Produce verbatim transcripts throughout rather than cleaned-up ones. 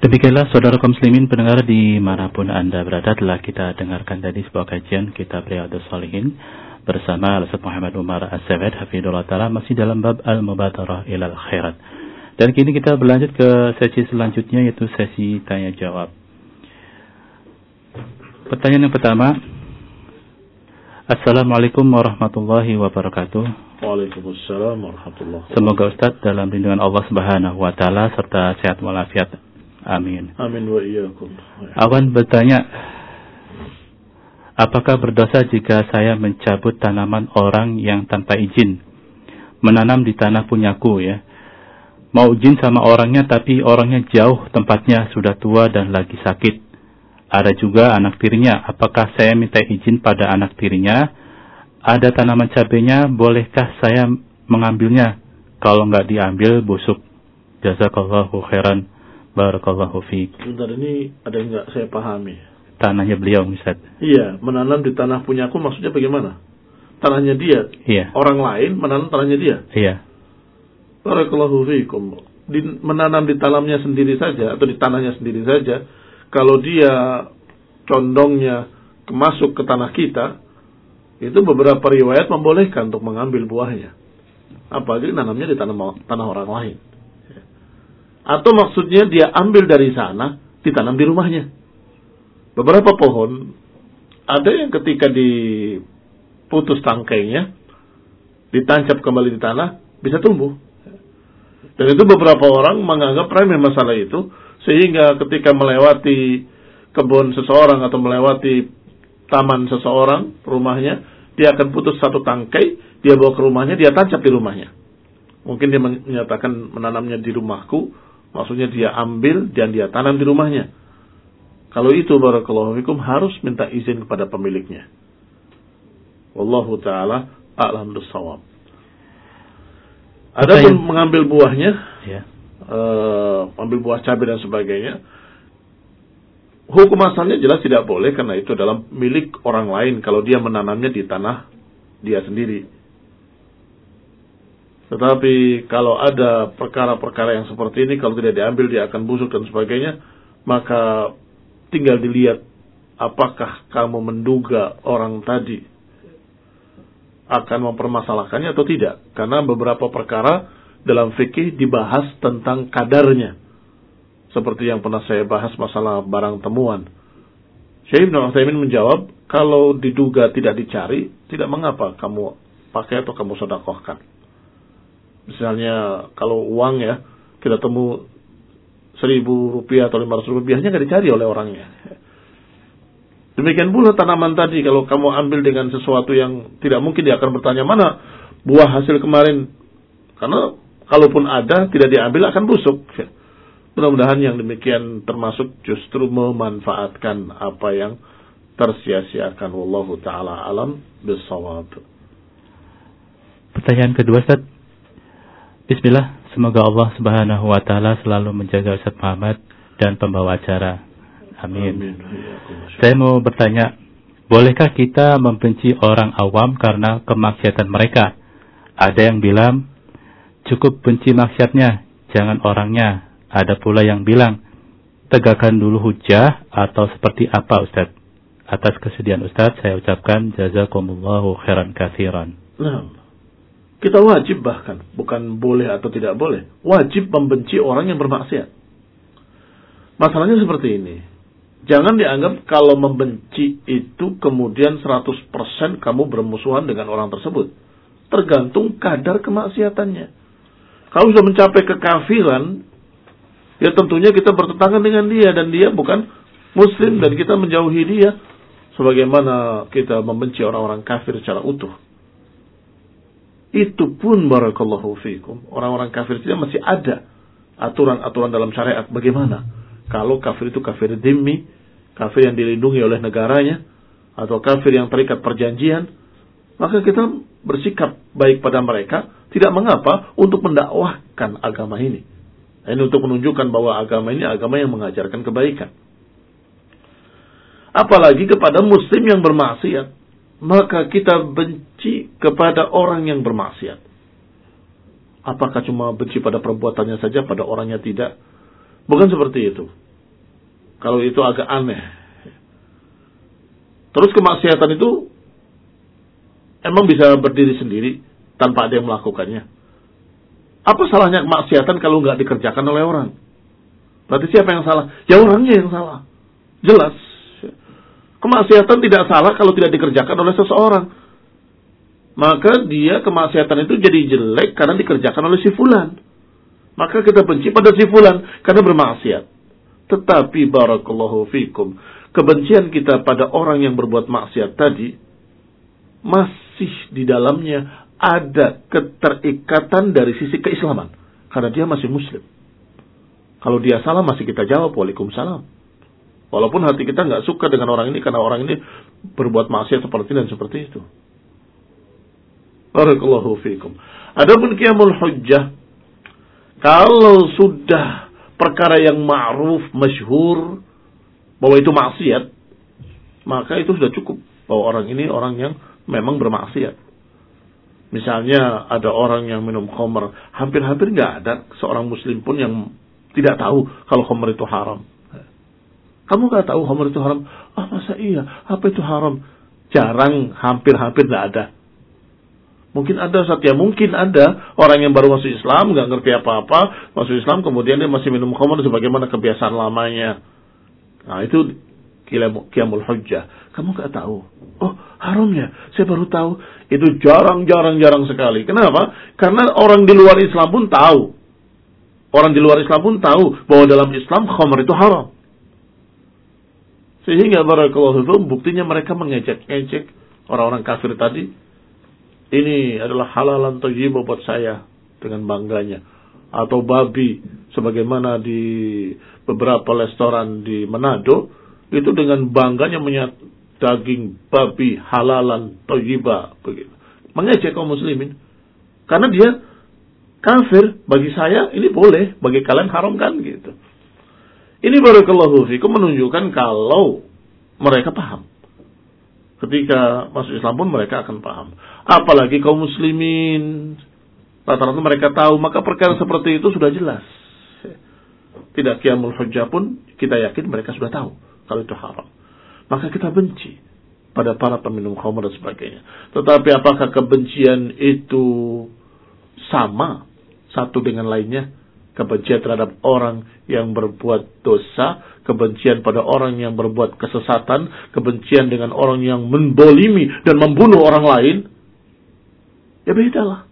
Demikianlah saudara kaum muslimin pendengar dimanapun Anda berada, telah kita dengarkan tadi sebuah kajian kitab Riyadhus Shalihin bersama Al-Ustaz Muhammad Umar As-Sawed hafizahullah taala, masih dalam bab Al-Mubadarah ilal Khairat. Dan kini kita berlanjut ke sesi selanjutnya, yaitu sesi tanya jawab. Pertanyaan yang pertama. Assalamualaikum warahmatullahi wabarakatuh. Waalaikumsalam warahmatullahi wabarakatuh. Semoga Ustaz dalam lindungan Allah Subhanahu wa taala serta sehat walafiat. Amin. Amin wa iyyakum. Awan bertanya, apakah berdosa jika saya mencabut tanaman orang yang tanpa izin, menanam di tanah punyaku ya? Mau izin sama orangnya tapi orangnya jauh tempatnya, sudah tua dan lagi sakit. Ada juga anak tirinya, apakah saya minta izin pada anak tirinya? Ada tanaman cabenya, bolehkah saya mengambilnya? Kalau nggak diambil busuk. Jazakallahu khairan. Barakallahu fiik. Sebentar, ini ada yang nggak saya pahami. Tanahnya beliau, Ustaz. Iya, menanam di tanah punyaku maksudnya bagaimana? Tanahnya dia. Iya. Orang lain menanam tanahnya dia. Iya. Barakallahu fiikum. Di, menanam di tanamnya sendiri saja atau di tanahnya sendiri saja, kalau dia condongnya masuk ke tanah kita, itu beberapa riwayat membolehkan untuk mengambil buahnya. Apalagi nanamnya di tanah tanah orang lain. Atau maksudnya dia ambil dari sana, ditanam di rumahnya. Beberapa pohon, ada yang ketika diputus tangkainya, ditancap kembali di tanah, bisa tumbuh. Dan itu beberapa orang menganggap remeh masalah itu, sehingga ketika melewati kebun seseorang atau melewati taman seseorang, rumahnya, dia akan putus satu tangkai, dia bawa ke rumahnya, dia tancap di rumahnya. Mungkin dia menyatakan menanamnya di rumahku, maksudnya dia ambil dan dia tanam di rumahnya. Kalau itu barakallahu fikum harus minta izin kepada pemiliknya. Wallahu taala a'lam bissawab. Adapun mengambil buahnya, ya. uh, ambil buah cabai dan sebagainya, hukum asalnya jelas tidak boleh karena itu dalam milik orang lain kalau dia menanamnya di tanah dia sendiri. Tetapi kalau ada perkara-perkara yang seperti ini, kalau tidak diambil dia akan busuk dan sebagainya, maka tinggal dilihat apakah kamu menduga orang tadi akan mempermasalahkannya atau tidak. Karena beberapa perkara dalam fikih dibahas tentang kadarnya. Seperti yang pernah saya bahas masalah barang temuan. Syekh Ibnu Utsaimin menjawab, kalau diduga tidak dicari, tidak mengapa kamu pakai atau kamu sedekahkan. Misalnya kalau uang ya, kita temu seribu rupiah atau lima ratus rupiahnya nggak dicari oleh orangnya. Demikian pula tanaman tadi, kalau kamu ambil dengan sesuatu yang tidak mungkin dia akan bertanya mana buah hasil kemarin. Karena kalaupun ada, tidak diambil akan busuk. Mudah-mudahan yang demikian termasuk justru memanfaatkan apa yang tersia-siakan. Wallahu ta'ala alam bissawab. Pertanyaan kedua, Ustaz. Bismillah, semoga Allah Subhanahu wa taala selalu menjaga Ustaz Muhammad dan pembawa acara. Amin. Amin. Saya mau bertanya, bolehkah kita membenci orang awam karena kemaksiatan mereka? Ada yang bilang cukup benci maksiatnya, jangan orangnya. Ada pula yang bilang tegakkan dulu hujah atau seperti apa, Ustaz? Atas kesedihan Ustaz, saya ucapkan jazakumullahu khairan katsiran. Nah. Kita wajib bahkan, bukan boleh atau tidak boleh, wajib membenci orang yang bermaksiat. Masalahnya seperti ini. Jangan dianggap kalau membenci itu kemudian seratus persen kamu bermusuhan dengan orang tersebut. Tergantung kadar kemaksiatannya. Kalau sudah mencapai kekafiran, ya tentunya kita bertentangan dengan dia dan dia bukan muslim dan kita menjauhi dia. Sebagaimana kita membenci orang-orang kafir secara utuh. Itu pun barakallahu fiikum, orang-orang kafir itu masih ada aturan-aturan dalam syariat bagaimana. Kalau kafir itu kafir dhimmi, kafir yang dilindungi oleh negaranya, atau kafir yang terikat perjanjian, maka kita bersikap baik pada mereka, tidak mengapa untuk mendakwahkan agama ini. Ini untuk menunjukkan bahwa agama ini agama yang mengajarkan kebaikan. Apalagi kepada muslim yang bermaksiat. Maka kita benci kepada orang yang bermaksiat. Apakah cuma benci pada perbuatannya saja, pada orangnya tidak? Bukan seperti itu. Kalau itu agak aneh. Terus kemaksiatan itu emang bisa berdiri sendiri tanpa ada yang melakukannya. Apa salahnya kemaksiatan kalau nggak dikerjakan oleh orang? Berarti siapa yang salah? Ya orangnya yang salah. Jelas. Kemaksiatan tidak salah kalau tidak dikerjakan oleh seseorang. Maka dia kemaksiatan itu jadi jelek karena dikerjakan oleh si fulan. Maka kita benci pada si fulan karena bermaksiat. Tetapi barakallahu fikum, kebencian kita pada orang yang berbuat maksiat tadi masih di dalamnya ada keterikatan dari sisi keislaman. Karena dia masih muslim. Kalau dia salah masih kita jawab waalaikumsalam. Walaupun hati kita nggak suka dengan orang ini karena orang ini berbuat maksiat seperti dan seperti itu. Barakallahu fikum. Adapun qiyamul hujjah, kalau sudah perkara yang ma'ruf, masyhur bahwa itu maksiat, maka itu sudah cukup bahwa orang ini orang yang memang bermaksiat. Misalnya ada orang yang minum khamr, hampir-hampir nggak ada seorang muslim pun yang tidak tahu kalau khamr itu haram. Kamu nggak tahu khamr itu haram? Ah, masa iya? Apa itu haram? Jarang, hampir-hampir nggak ada. Mungkin ada saat ya, mungkin ada orang yang baru masuk Islam, nggak ngerti apa-apa, masuk Islam kemudian dia masih minum khamr sebagaimana kebiasaan lamanya. Nah itu qiyamul hujjah. Kamu nggak tahu? Oh haram ya? Saya baru tahu. Itu jarang-jarang-jarang sekali. Kenapa? Karena orang di luar Islam pun tahu. Orang di luar Islam pun tahu bahwa dalam Islam khamr itu haram. Sehingga barakallahu fikum, buktinya mereka mengejek-ejek orang-orang kafir tadi. Ini adalah halalan thayyibah buat saya dengan bangganya. Atau babi sebagaimana di beberapa restoran di Manado itu dengan bangganya menyat daging babi halalan thayyibah begitu. Mengejek kaum muslimin. Karena dia kafir, bagi saya ini boleh, bagi kalian haram kan gitu. Ini barakallahu fikum menunjukkan kalau mereka paham. Ketika masuk Islam pun mereka akan paham. Apalagi kaum muslimin, rata-rata mereka tahu, maka perkara seperti itu sudah jelas. Tidak qiyamul hujjah pun kita yakin mereka sudah tahu kalau itu haram. Maka kita benci pada para peminum khamr dan sebagainya. Tetapi apakah kebencian itu sama satu dengan lainnya? Kebencian terhadap orang yang berbuat dosa, kebencian pada orang yang berbuat kesesatan, kebencian dengan orang yang mendolimi dan membunuh orang lain, ya bedalah.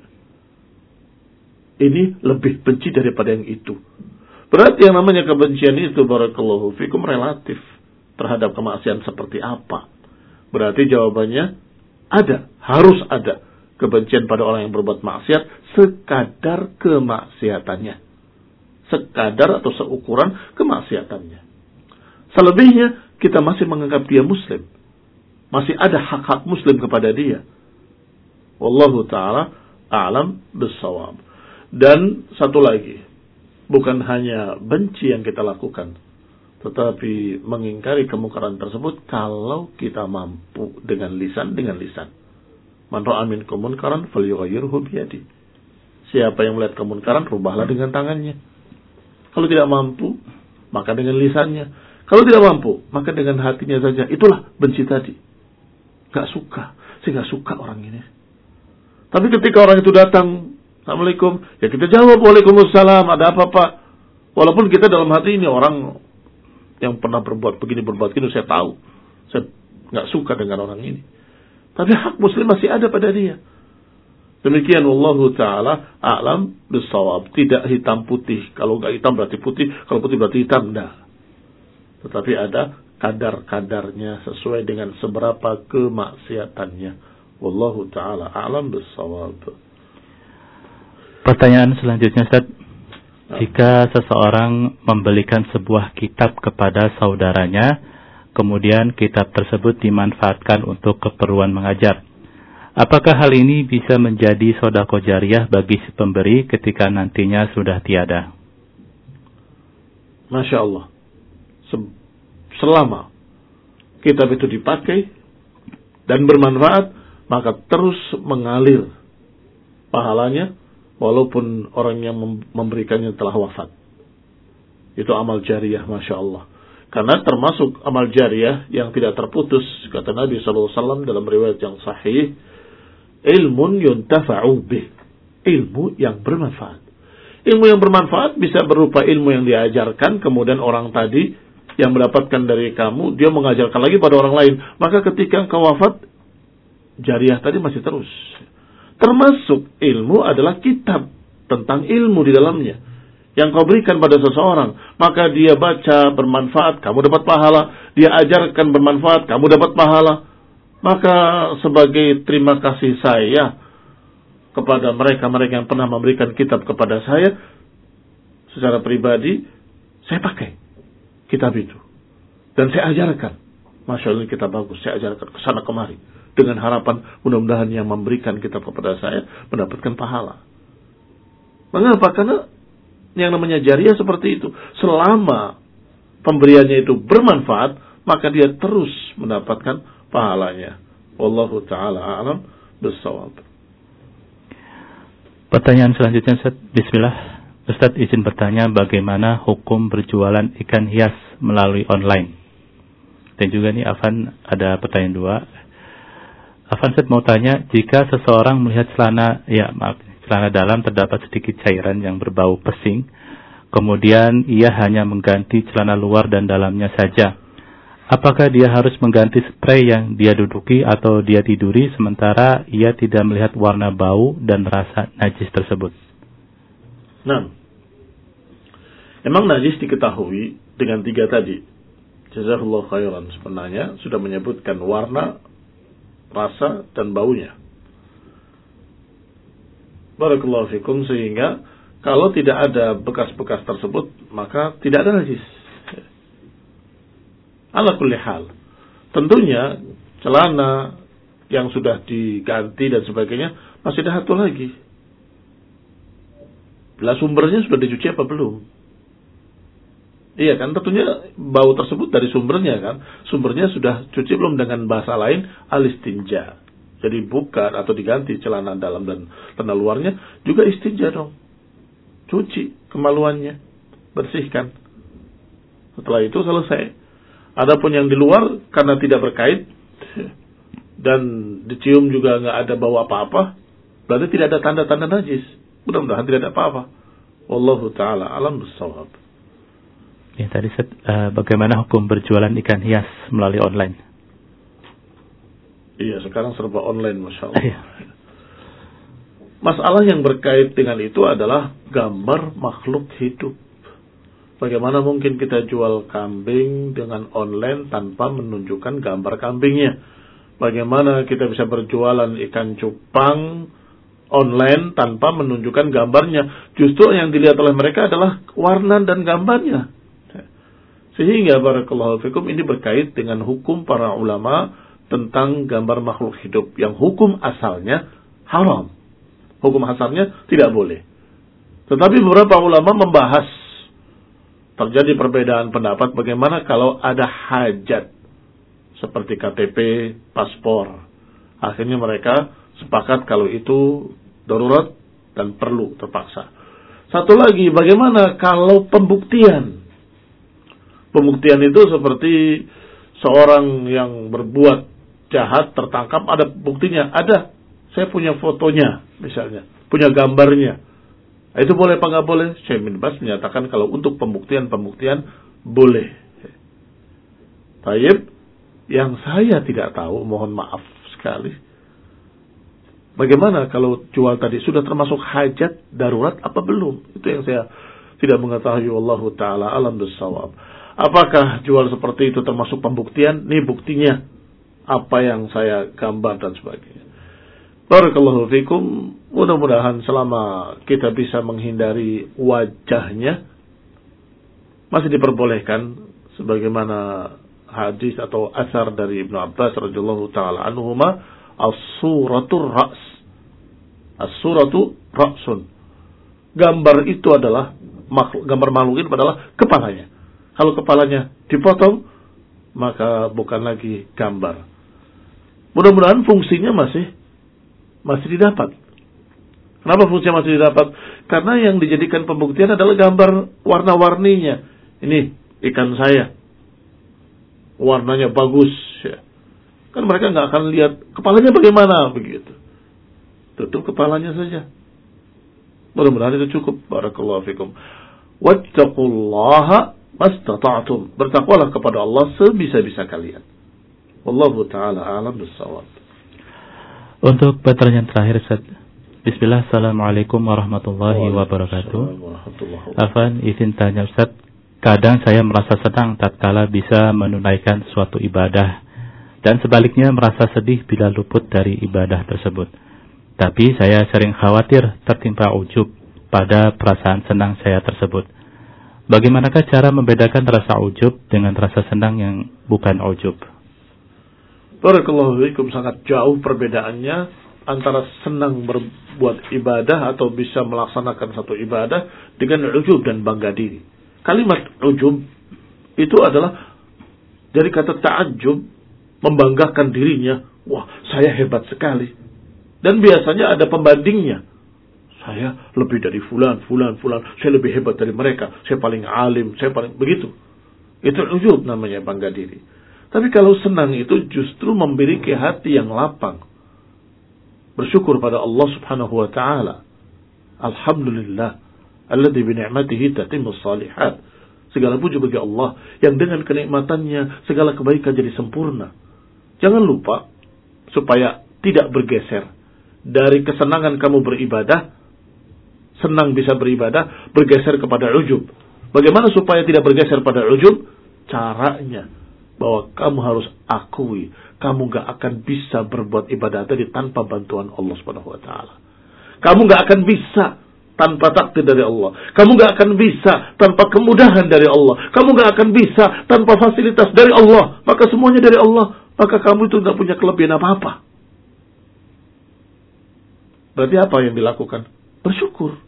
Ini lebih benci daripada yang itu. Berarti yang namanya kebencian itu barakallahu fikum relatif terhadap kemaksiatan seperti apa. Berarti jawabannya ada, harus ada kebencian pada orang yang berbuat maksiat sekadar kemaksiatannya. Sekadar atau seukuran kemaksiatannya. Selebihnya kita masih menganggap dia muslim. Masih ada hak-hak muslim kepada dia. Wallahu ta'ala a'lam bissawab. Dan satu lagi, bukan hanya benci yang kita lakukan, tetapi mengingkari kemungkaran tersebut kalau kita mampu dengan lisan, dengan lisan. Man ra'a minkum munkaran falyughayyirhu biyadihi. Siapa yang melihat kemunkaran, rubahlah dengan tangannya. Kalau tidak mampu, maka dengan lisannya. Kalau tidak mampu, maka dengan hatinya saja. Itulah benci tadi. Gak suka. Saya gak suka orang ini. Tapi ketika orang itu datang, Assalamualaikum, ya kita jawab Waalaikumsalam, ada apa Pak? Walaupun kita dalam hati ini orang yang pernah berbuat begini, berbuat begini, saya tahu. Saya gak suka dengan orang ini. Tapi hak muslim masih ada pada dia. Demikian wallahu ta'ala a'lam bissawab. Tidak hitam putih. Kalau enggak hitam berarti putih. Kalau putih berarti hitam. Enggak. Tetapi ada kadar-kadarnya sesuai dengan seberapa kemaksiatannya. Wallahu ta'ala a'lam bissawab. Pertanyaan selanjutnya, Ustaz. Jika seseorang membelikan sebuah kitab kepada saudaranya, kemudian kitab tersebut dimanfaatkan untuk keperluan mengajar, apakah hal ini bisa menjadi sedekah jariyah bagi si pemberi ketika nantinya sudah tiada? Masya Allah. Selama kitab itu dipakai dan bermanfaat, maka terus mengalir pahalanya walaupun orang yang memberikannya telah wafat. Itu amal jariyah, Masya Allah. Karena termasuk amal jariah yang tidak terputus, kata Nabi sallallahu alaihi wasallam dalam riwayat yang sahih, ilmun yuntafa'u bih, ilmu yang bermanfaat. Ilmu yang bermanfaat bisa berupa ilmu yang diajarkan, kemudian orang tadi yang mendapatkan dari kamu, dia mengajarkan lagi pada orang lain. Maka ketika engkau wafat, jariah tadi masih terus. Termasuk ilmu adalah kitab tentang ilmu di dalamnya yang kau berikan pada seseorang, maka dia baca bermanfaat, kamu dapat pahala. Dia ajarkan bermanfaat, kamu dapat pahala. Maka sebagai terima kasih saya kepada mereka-mereka yang pernah memberikan kitab kepada saya, secara pribadi saya pakai kitab itu dan saya ajarkan. Masya Allah, kitab bagus, saya ajarkan ke sana kemari dengan harapan mudah-mudahan yang memberikan kitab kepada saya mendapatkan pahala. Mengapa? Karena yang namanya jariah seperti itu. Selama pemberiannya itu bermanfaat, maka dia terus mendapatkan pahalanya. Wallahu ta'ala a'lam bissawab. Pertanyaan selanjutnya, Ustaz. Bismillah. Ustaz izin bertanya bagaimana hukum berjualan ikan hias melalui online. Dan juga nih Afan ada pertanyaan dua. Afan, Ustaz mau tanya, jika seseorang melihat celana, ya maaf, celana dalam terdapat sedikit cairan yang berbau pesing, kemudian ia hanya mengganti celana luar dan dalamnya saja. Apakah dia harus mengganti spray yang dia duduki atau dia tiduri sementara ia tidak melihat warna bau dan rasa najis tersebut? Nah, emang najis diketahui dengan tiga tadi. Jazakallahu khairan, sebenarnya sudah menyebutkan warna, rasa, dan baunya. Barakallahu fikum, sehingga kalau tidak ada bekas-bekas tersebut, maka tidak ada najis. Ala kulli hal. Tentunya celana yang sudah diganti dan sebagainya masih ada satu lagi. Bila sumbernya sudah dicuci apa belum? Iya kan, tentunya bau tersebut dari sumbernya kan. Sumbernya sudah cuci belum, dengan bahasa lain alistinja. Jadi buka atau diganti celana dalam dan celana luarnya, juga istinja dong. Cuci kemaluannya, bersihkan. Setelah itu selesai. Adapun yang di luar karena tidak berkait dan dicium juga nggak ada bau apa-apa, berarti tidak ada tanda-tanda najis. Mudah-mudahan tidak ada apa-apa. Wallahu ta'ala alam bissawab. Ya tadi uh, bagaimana hukum berjualan ikan hias melalui online? Iya, sekarang serba online, Masya Allah. Masalah yang berkait dengan itu adalah gambar makhluk hidup. Bagaimana mungkin kita jual kambing dengan online tanpa menunjukkan gambar kambingnya? Bagaimana kita bisa berjualan ikan cupang online tanpa menunjukkan gambarnya? Justru yang dilihat oleh mereka adalah warna dan gambarnya. Sehingga barakallahu fikum, ini berkait dengan hukum para ulama tentang gambar makhluk hidup yang hukum asalnya haram. Hukum asalnya tidak boleh. Tetapi beberapa ulama membahas, terjadi perbedaan pendapat bagaimana kalau ada hajat seperti K T P, paspor. Akhirnya mereka sepakat kalau itu darurat dan perlu, terpaksa. Satu lagi, bagaimana kalau pembuktian? Pembuktian itu seperti seorang yang berbuat jahat tertangkap, ada buktinya, ada, saya punya fotonya misalnya, punya gambarnya. Itu boleh apa nggak boleh? Syekh bin Baz menyatakan kalau untuk pembuktian-pembuktian boleh. Taib, yang saya tidak tahu, mohon maaf sekali, bagaimana kalau jual tadi sudah termasuk hajat darurat apa belum? Itu yang saya tidak mengetahui. Wallahu ta'ala alam bissawab. Apakah jual seperti itu termasuk pembuktian? Nih buktinya, apa yang saya gambar dan sebagainya. Barakallahu fikum. Mudah-mudahan selama kita bisa menghindari wajahnya, masih diperbolehkan sebagaimana hadis atau asar dari Ibnu Abbas radhiyallahu taala anhuma, as-suratur ra's. As-suratu ra'sun. Gambar itu adalah makhluk, gambar makhluk itu adalah kepalanya. Kalau kepalanya dipotong, maka bukan lagi gambar. Mudah-mudahan fungsinya masih masih didapat. Kenapa fungsinya masih didapat? Karena yang dijadikan pembuktian adalah gambar warna-warninya. Ini ikan saya. warnanya bagus, ya. Kan mereka nggak akan lihat kepalanya bagaimana begitu. Tutup kepalanya saja. Mudah-mudahan itu cukup. Barakallahu fikum. Wattaqullaha mastata'tum. Bertakwalah kepada Allah sebisa-bisa kalian. Wallahu ta'ala a'lam bis-shawab. Untuk pertanyaan terakhir, Ustaz. Bismillah, Assalamualaikum warahmatullahi wabarakatuh. Afan, izin tanya Ustaz. Kadang saya merasa senang tatkala bisa menunaikan suatu ibadah, dan sebaliknya merasa sedih bila luput dari ibadah tersebut. Tapi saya sering khawatir tertimpa ujub pada perasaan senang saya tersebut. Bagaimanakah cara membedakan rasa ujub dengan rasa senang yang bukan ujub? Barakallahu fiikum, sangat jauh perbedaannya antara senang berbuat ibadah atau bisa melaksanakan satu ibadah dengan ujub dan bangga diri. Kalimat ujub itu adalah dari kata ta'ajjub, membanggakan dirinya. Wah, saya hebat sekali. Dan biasanya ada pembandingnya. Saya lebih dari fulan, fulan, fulan. Saya lebih hebat dari mereka. Saya paling alim, saya paling begitu. Itu ujub namanya, bangga diri. Tapi kalau senang itu justru memiliki hati yang lapang. Bersyukur pada Allah subhanahu wa ta'ala. Alhamdulillah. Alladzi bini'matihi tatimmus salihat. Segala puji bagi Allah yang dengan kenikmatannya segala kebaikan jadi sempurna. Jangan lupa supaya tidak bergeser dari kesenangan kamu beribadah, senang bisa beribadah, bergeser kepada ujub. Bagaimana supaya tidak bergeser pada ujub? Caranya bahwa kamu harus akui kamu gak akan bisa berbuat ibadah tadi tanpa bantuan Allah subhanahu wa ta'ala. Kamu gak akan bisa tanpa takdir dari Allah. Kamu gak akan bisa tanpa kemudahan dari Allah. Kamu gak akan bisa tanpa fasilitas dari Allah. Maka semuanya dari Allah. Maka kamu itu gak punya kelebihan apa-apa. Berarti apa yang dilakukan? Bersyukur.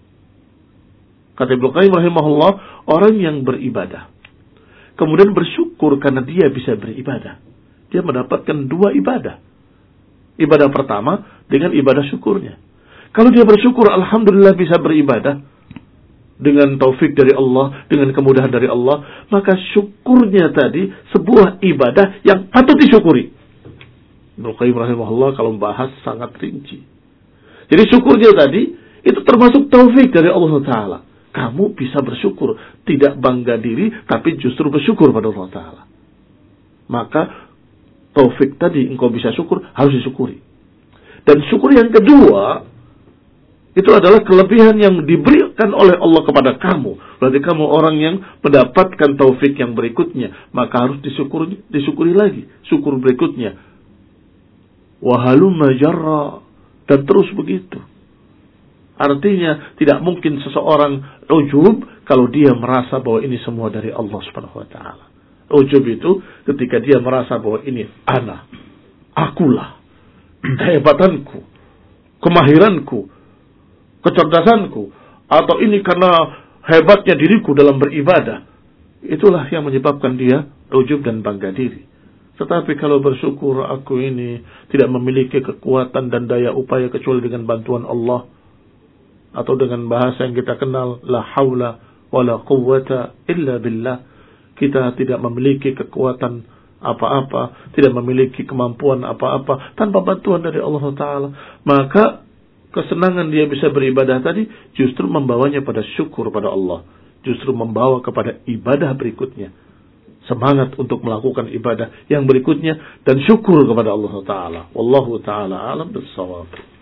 Kata Ibnu Qayyim rahimahullah, orang yang beribadah kemudian bersyukur karena dia bisa beribadah, dia mendapatkan dua ibadah. Ibadah pertama dengan ibadah syukurnya. Kalau dia bersyukur, alhamdulillah bisa beribadah dengan taufik dari Allah, dengan kemudahan dari Allah, maka syukurnya tadi sebuah ibadah yang patut disyukuri. Ibnu Qayyim rahimahullah kalau membahas sangat rinci. Jadi syukurnya tadi itu termasuk taufik dari Allah Taala. Kamu bisa bersyukur, tidak bangga diri, tapi justru bersyukur pada Allah Taala. Maka taufik tadi engkau bisa syukur, harus disyukuri. Dan syukur yang kedua itu adalah kelebihan yang diberikan oleh Allah kepada kamu. Berarti kamu orang yang mendapatkan taufik yang berikutnya, maka harus disyukuri, disyukuri lagi. Syukur berikutnya. Wahalumma jarra, dan terus begitu. Artinya tidak mungkin seseorang ujub kalau dia merasa bahwa ini semua dari Allah Subhanahu wa taala. Ujub itu ketika dia merasa bahwa ini ana, akulah, kehebatanku, kemahiranku, kecerdasanku, atau ini karena hebatnya diriku dalam beribadah. Itulah yang menyebabkan dia ujub dan bangga diri. Tetapi kalau bersyukur, aku ini tidak memiliki kekuatan dan daya upaya kecuali dengan bantuan Allah, atau dengan bahasa yang kita kenal, la haula wa la quwwata illa billah. Kita tidak memiliki kekuatan apa-apa, tidak memiliki kemampuan apa-apa tanpa bantuan dari Allah Ta'ala. Maka kesenangan dia bisa beribadah tadi justru membawanya pada syukur pada Allah, justru membawa kepada ibadah berikutnya, semangat untuk melakukan ibadah yang berikutnya, dan syukur kepada Allah Ta'ala. Wallahu ta'ala alam bis-shawab.